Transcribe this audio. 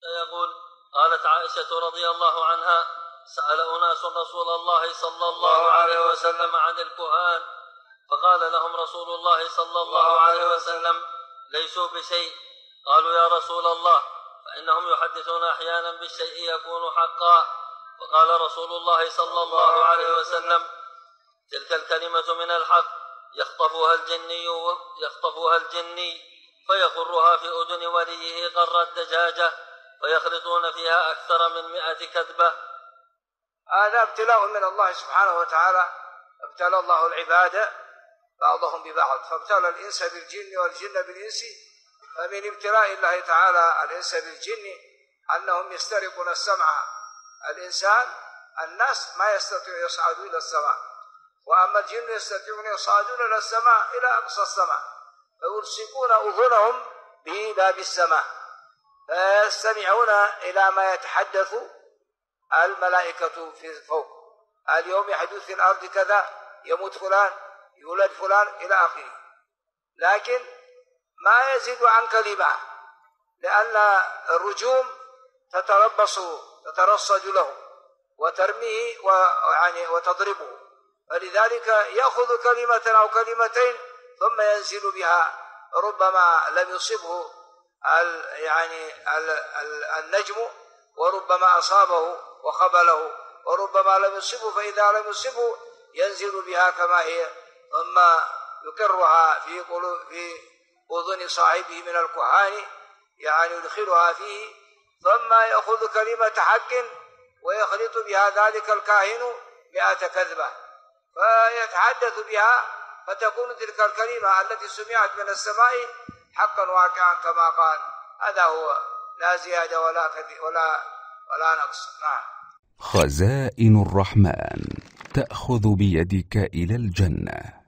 يقول: قالت عائشة رضي الله عنها: سأل أناس رسول الله صلى الله عليه وسلم عن الكهان، فقال لهم رسول الله صلى الله عليه وسلم: ليسوا بشيء. قالوا: يا رسول الله، فإنهم يحدثون أحيانا بالشيء يكون حقا. فقال رسول الله صلى الله عليه وسلم: تلك الكلمة من الحق يخطفها الجني فيخرها في أذن وليه قر الدجاجة، فيخلطون فيها أكثر من 100 كذبة. هذا ابتلاء من الله سبحانه وتعالى. ابتلى الله العباد بعضهم ببعض، فابتلى الإنس بالجن والجن بالإنس. فمن ابتلاء الله تعالى الإنس بالجن أنهم يسترقون السمع. الناس ما يستطيعون يصعدون إلى السماء، وأما الجن يستطيعون يصعدون إلى السماء إلى أقصى السماء، فيلصقون أذنهم بباب السماء فيستمعون إلى ما يتحدث الملائكة في فوق. اليوم يحدث في الأرض كذا، يموت فلان، يولد فلان، إلى آخره. لكن ما يزيد عن كلمة، لأن الرجوم تترصد له وترميه وتضربه، فلذلك يأخذ كلمة أو كلمتين ثم ينزل بها. ربما لم يصبه النجم، وربما أصابه وخبله، وربما لم يصبه، فإذا لم يصبه ينزل بها كما هي، ثم يكرها في أذن صاحبه من الكهان، يدخلها فيه، ثم يأخذ كلمة حق ويخلط بها ذلك الكاهن 100 كذبة، فيتحدث بها، فتكون تلك الكلمة التي سمعت من السماء حقا واقعا كما قال. هذا هو، لا زيادة ولا نقص. نعم. خزائن الرحمن تأخذ بيدك إلى الجنة.